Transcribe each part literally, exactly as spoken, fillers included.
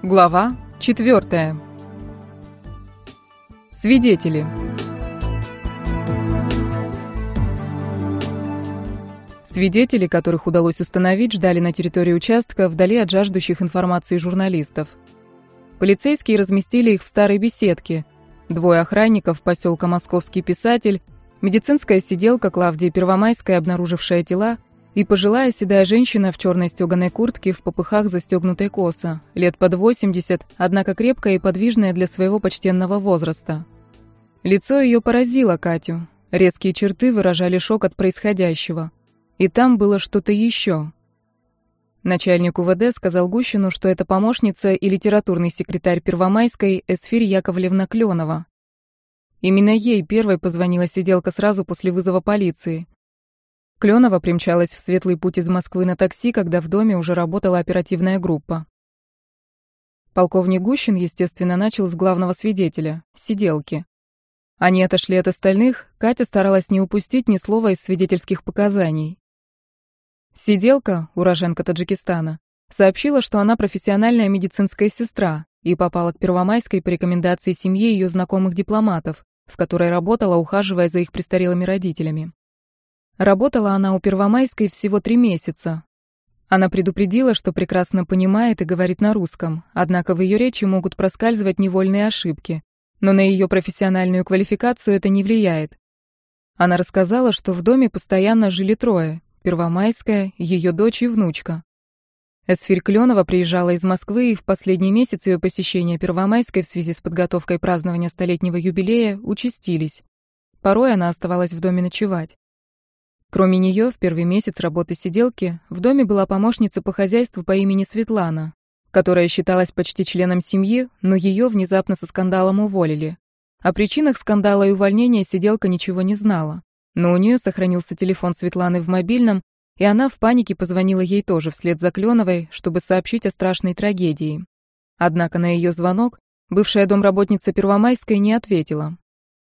Глава четвертая. Свидетели. Свидетели, которых удалось установить, ждали на территории участка вдали от жаждущих информации журналистов. Полицейские разместили их в старой беседке. Двое охранников поселка Московский Писатель, медицинская сиделка Клавдия Первомайская, обнаружившая тела, и пожилая седая женщина в черной стеганой куртке в попыхах застегнутой косо, лет под восемьдесят, однако крепкая и подвижная для своего почтенного возраста. Лицо ее поразило Катю. Резкие черты выражали шок от происходящего. И там было что-то еще. Начальник УВД сказал Гущину, что это помощница и литературный секретарь Первомайской Эсфирь Яковлевна Клёнова. Именно ей первой позвонила сиделка сразу после вызова полиции. Клёнова примчалась в Светлый Путь из Москвы на такси, когда в доме уже работала оперативная группа. Полковник Гущин, естественно, начал с главного свидетеля — сиделки. Они отошли от остальных, Катя старалась не упустить ни слова из свидетельских показаний. Сиделка, уроженка Таджикистана, сообщила, что она профессиональная медицинская сестра и попала к Первомайской по рекомендации семьи ее знакомых дипломатов, в которой работала, ухаживая за их престарелыми родителями. Работала она у Первомайской всего три месяца. Она предупредила, что прекрасно понимает и говорит на русском, однако в ее речи могут проскальзывать невольные ошибки, но на ее профессиональную квалификацию это не влияет. Она рассказала, что в доме постоянно жили трое: Первомайская, ее дочь и внучка. Эсфирь Клёнова приезжала из Москвы, и в последний месяц ее посещения Первомайской в связи с подготовкой празднования столетнего юбилея участились. Порой она оставалась в доме ночевать. Кроме нее, в первый месяц работы сиделки в доме была помощница по хозяйству по имени Светлана, которая считалась почти членом семьи, но ее внезапно со скандалом уволили. О причинах скандала и увольнения сиделка ничего не знала, но у нее сохранился телефон Светланы в мобильном, и она в панике позвонила ей тоже вслед за Клёновой, чтобы сообщить о страшной трагедии. Однако на ее звонок бывшая домработница Первомайской не ответила.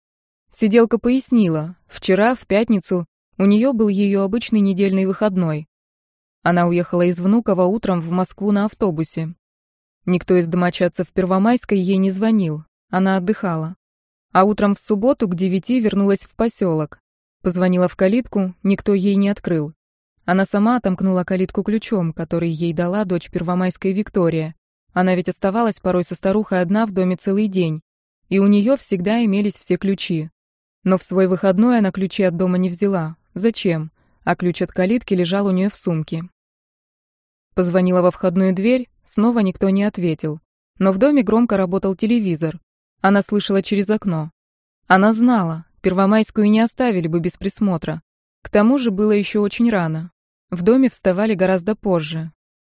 Сиделка пояснила, вчера, в пятницу, у нее был ее обычный недельный выходной. Она уехала из Внуково утром в Москву на автобусе. Никто из домочадцев Первомайской ей не звонил, она отдыхала. А утром в субботу к девяти вернулась в поселок. Позвонила в калитку, никто ей не открыл. Она сама отомкнула калитку ключом, который ей дала дочь Первомайской Виктория. Она ведь оставалась порой со старухой одна в доме целый день, и у нее всегда имелись все ключи. Но в свой выходной она ключи от дома не взяла. Зачем? А ключ от калитки лежал у нее в сумке. Позвонила во входную дверь, снова никто не ответил. Но в доме громко работал телевизор. Она слышала через окно. Она знала, Первомайскую не оставили бы без присмотра. К тому же было еще очень рано. В доме вставали гораздо позже.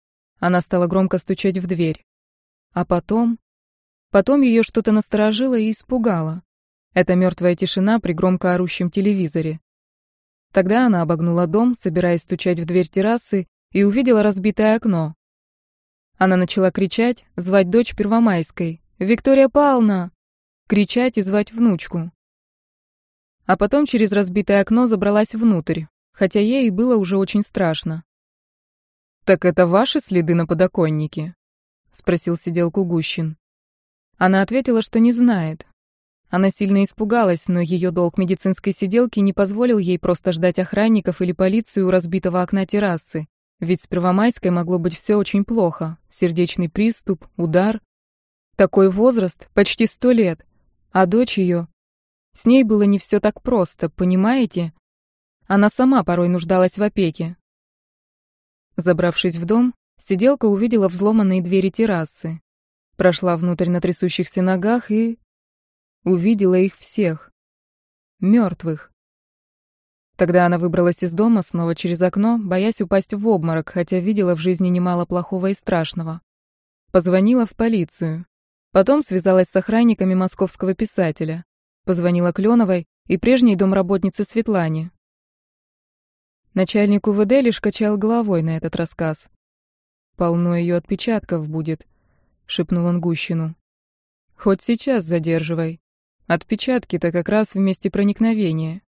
Она стала громко стучать в дверь. А потом... Потом ее что-то насторожило и испугало. Это мертвая тишина при громко орущем телевизоре. Тогда она обогнула дом, собираясь стучать в дверь террасы, и увидела разбитое окно. Она начала кричать, звать дочь Первомайской: «Виктория Павловна!» Кричать и звать внучку. А потом через разбитое окно забралась внутрь, хотя ей было уже очень страшно. «Так это ваши следы на подоконнике?» — спросил сиделку Гущин. Она ответила, что не знает. Она сильно испугалась, но ее долг медицинской сиделки не позволил ей просто ждать охранников или полицию у разбитого окна террасы, ведь с Первомайской могло быть все очень плохо: сердечный приступ, удар. Такой возраст, почти сто лет, а дочь ее... С ней было не все так просто, понимаете? Она сама порой нуждалась в опеке. Забравшись в дом, сиделка увидела взломанные двери террасы, прошла внутрь на трясущихся ногах и... увидела их всех. Мертвых. Тогда она выбралась из дома снова через окно, боясь упасть в обморок, хотя видела в жизни немало плохого и страшного. Позвонила в полицию. Потом связалась с охранниками Московского Писателя. Позвонила Клёновой и прежней домработнице Светлане. Начальник УВД лишь качал головой на этот рассказ. «Полно ее отпечатков будет», — шепнул он Гущину. «Хоть сейчас задерживай. Отпечатки-то как раз в месте проникновения».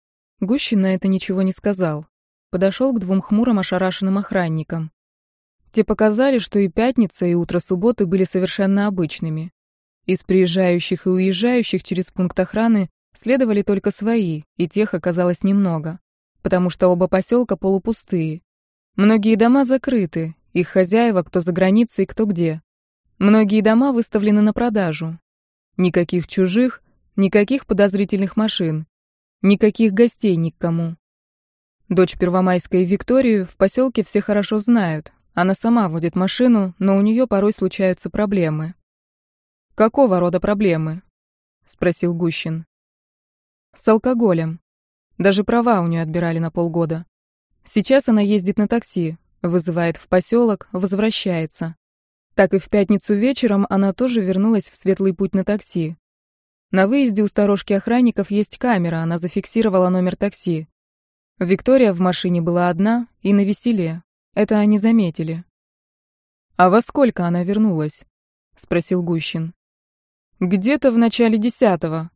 Гущин на это ничего не сказал. Подошел к двум хмурым ошарашенным охранникам. Те показали, что и пятница, и утро субботы были совершенно обычными. Из приезжающих и уезжающих через пункт охраны следовали только свои, и тех оказалось немного, потому что оба поселка полупустые. Многие дома закрыты, их хозяева кто за границей, кто где. Многие дома выставлены на продажу. Никаких чужих, никаких подозрительных машин, никаких гостей ни к кому. Дочь Первомайской Викторию в поселке все хорошо знают. Она сама водит машину, но у нее порой случаются проблемы. «Какого рода проблемы?» — спросил Гущин. «С алкоголем. Даже права у нее отбирали на полгода. Сейчас она ездит на такси, вызывает в поселок, возвращается. Так и в пятницу вечером она тоже вернулась в Светлый Путь на такси. На выезде у сторожки охранников есть камера, она зафиксировала номер такси. Виктория в машине была одна и навеселе. Это они заметили». «А во сколько она вернулась?» — спросил Гущин. «Где-то в начале десятого».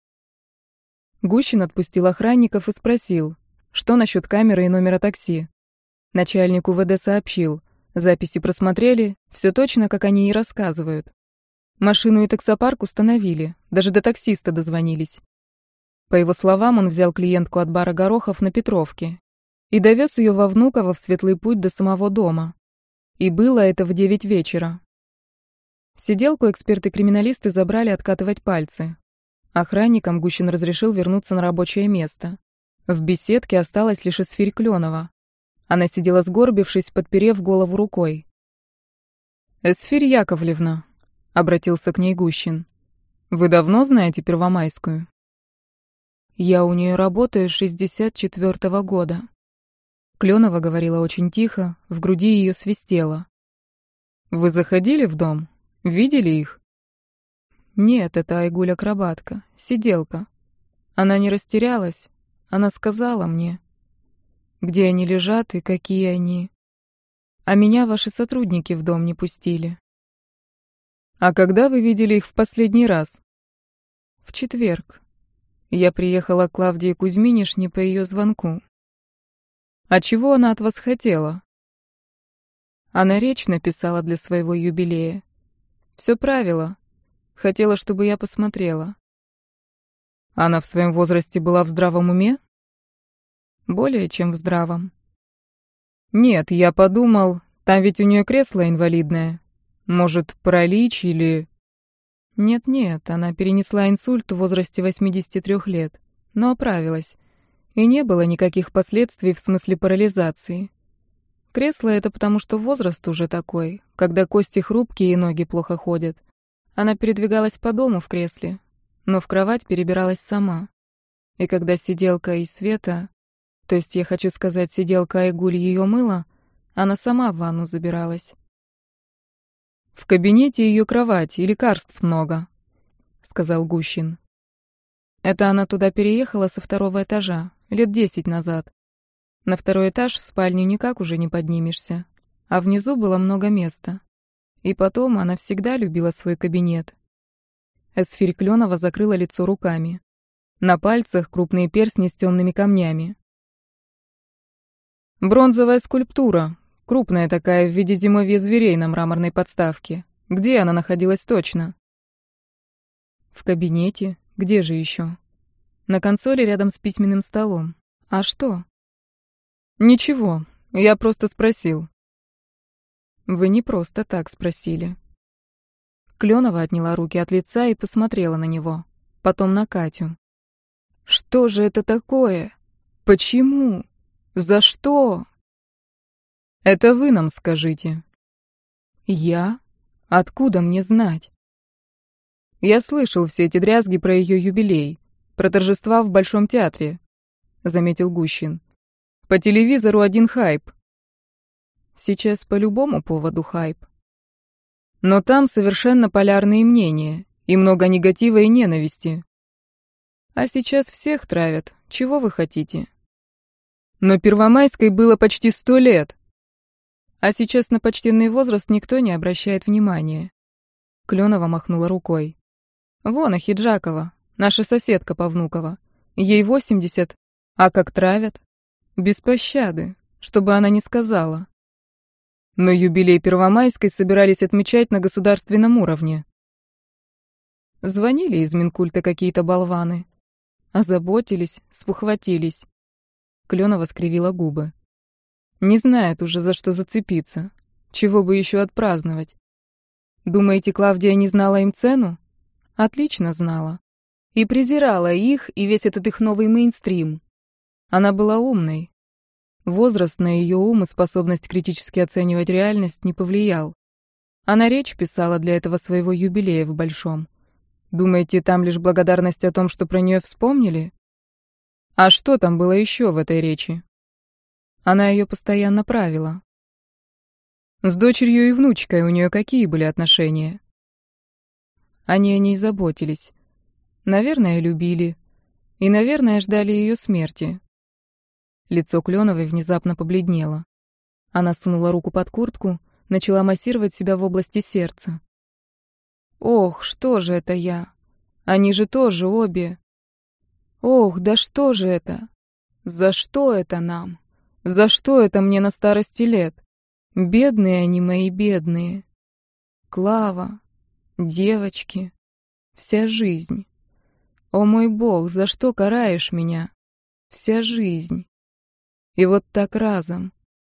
Гущин отпустил охранников и спросил, что насчет камеры и номера такси. Начальник УВД сообщил, записи просмотрели, все точно, как они и рассказывают. Машину и таксопарк установили, даже до таксиста дозвонились. По его словам, он взял клиентку от бара Горохов на Петровке и довез ее во Внуково в Светлый Путь до самого дома. И было это в девять вечера. Сиделку эксперты-криминалисты забрали откатывать пальцы. Охранникам Гущин разрешил вернуться на рабочее место. В беседке осталась лишь Эсфирь Клёнова. Она сидела сгорбившись, подперев голову рукой. «Эсфирь Яковлевна», — обратился к ней Гущин, — «вы давно знаете Первомайскую?» «Я у нее работаю с шестьдесят четвёртого года». Клёнова говорила очень тихо, в груди ее свистело. «Вы заходили в дом? Видели их?» «Нет, это Айгуль-акробатка, сиделка. Она не растерялась, она сказала мне, где они лежат и какие они. А меня ваши сотрудники в дом не пустили». «А когда вы видели их в последний раз?» «В четверг. Я приехала к Клавдии Кузьминишне по ее звонку». «А чего она от вас хотела?» «Она речь написала для своего юбилея. Все правило. Хотела, чтобы я посмотрела». «Она в своем возрасте была в здравом уме?» «Более чем в здравом». «Нет, я подумал, там ведь у нее кресло инвалидное. Может, паралич или...» «Нет-нет, она перенесла инсульт в возрасте восьмидесяти трёх лет, но оправилась. И не было никаких последствий в смысле парализации. Кресло — это потому, что возраст уже такой, когда кости хрупкие и ноги плохо ходят. Она передвигалась по дому в кресле, но в кровать перебиралась сама. И когда сиделка и Света, то есть я хочу сказать, сиделка Айгуль ее мыла, она сама в ванну забиралась». «В кабинете ее кровать и лекарств много», — сказал Гущин. «Это она туда переехала со второго этажа, лет десять назад. На второй этаж в спальню никак уже не поднимешься, а внизу было много места. И потом она всегда любила свой кабинет». Эсфирь Клёнова закрыла лицо руками. На пальцах крупные перстни с темными камнями. «Бронзовая скульптура. Крупная такая, в виде зимовья зверей на мраморной подставке. Где она находилась точно?» «В кабинете. Где же еще?» «На консоли рядом с письменным столом. А что?» «Ничего. Я просто спросил». «Вы не просто так спросили». Клёнова отняла руки от лица и посмотрела на него. Потом на Катю. «Что же это такое? Почему? За что?» «Это вы нам скажите». «Я? Откуда мне знать?» «Я слышал все эти дрязги про ее юбилей, про торжества в Большом театре», — заметил Гущин. «По телевизору один хайп». «Сейчас по любому поводу хайп». «Но там совершенно полярные мнения, и много негатива и ненависти». «А сейчас всех травят. Чего вы хотите?» «Но Первомайской было почти сто лет». «А сейчас на почтенный возраст никто не обращает внимания». Клёнова махнула рукой. «Вон Ахиджакова, наша соседка по Внуково. Ей восемьдесят, а как травят? Без пощады, чтобы она не сказала». Но юбилей Первомайской собирались отмечать на государственном уровне. Звонили из Минкульта какие-то болваны. Озаботились, спохватились. Клёнова скривила губы. Не знает уже, за что зацепиться. Чего бы еще отпраздновать. Думаете, Клавдия не знала им цену? Отлично знала. И презирала их, и весь этот их новый мейнстрим. Она была умной. Возраст на ее ум и способность критически оценивать реальность не повлиял. Она речь писала для этого своего юбилея в Большом. Думаете, там лишь благодарность о том, что про нее вспомнили? А что там было еще в этой речи? Она ее постоянно правила. С дочерью и внучкой у нее какие были отношения? Они о ней заботились. Наверное, любили. И, наверное, ждали ее смерти. Лицо Клёновой внезапно побледнело. Она сунула руку под куртку, начала массировать себя в области сердца. Ох, что же это я? Они же тоже обе. Ох, да что же это? За что это нам? За что это мне на старости лет? Бедные они мои, бедные. Клава, девочки, вся жизнь. О мой Бог, за что караешь меня? Вся жизнь. И вот так разом.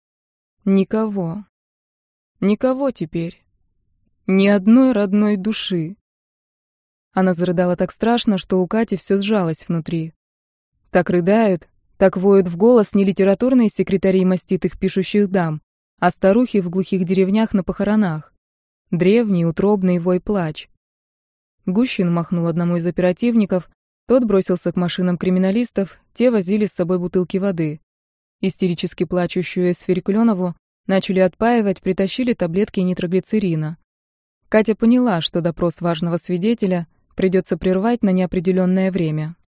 Никого. Никого теперь. Ни одной родной души. Она зарыдала так страшно, что у Кати все сжалось внутри. Так рыдают, так воют в голос не литературные секретари маститых пишущих дам, а старухи в глухих деревнях на похоронах. Древний, утробный вой-плач. Гущин махнул одному из оперативников, тот бросился к машинам криминалистов, те возили с собой бутылки воды. Истерически плачущую Эсфирь Клёнову начали отпаивать, притащили таблетки нитроглицерина. Катя поняла, что допрос важного свидетеля придется прервать на неопределенное время.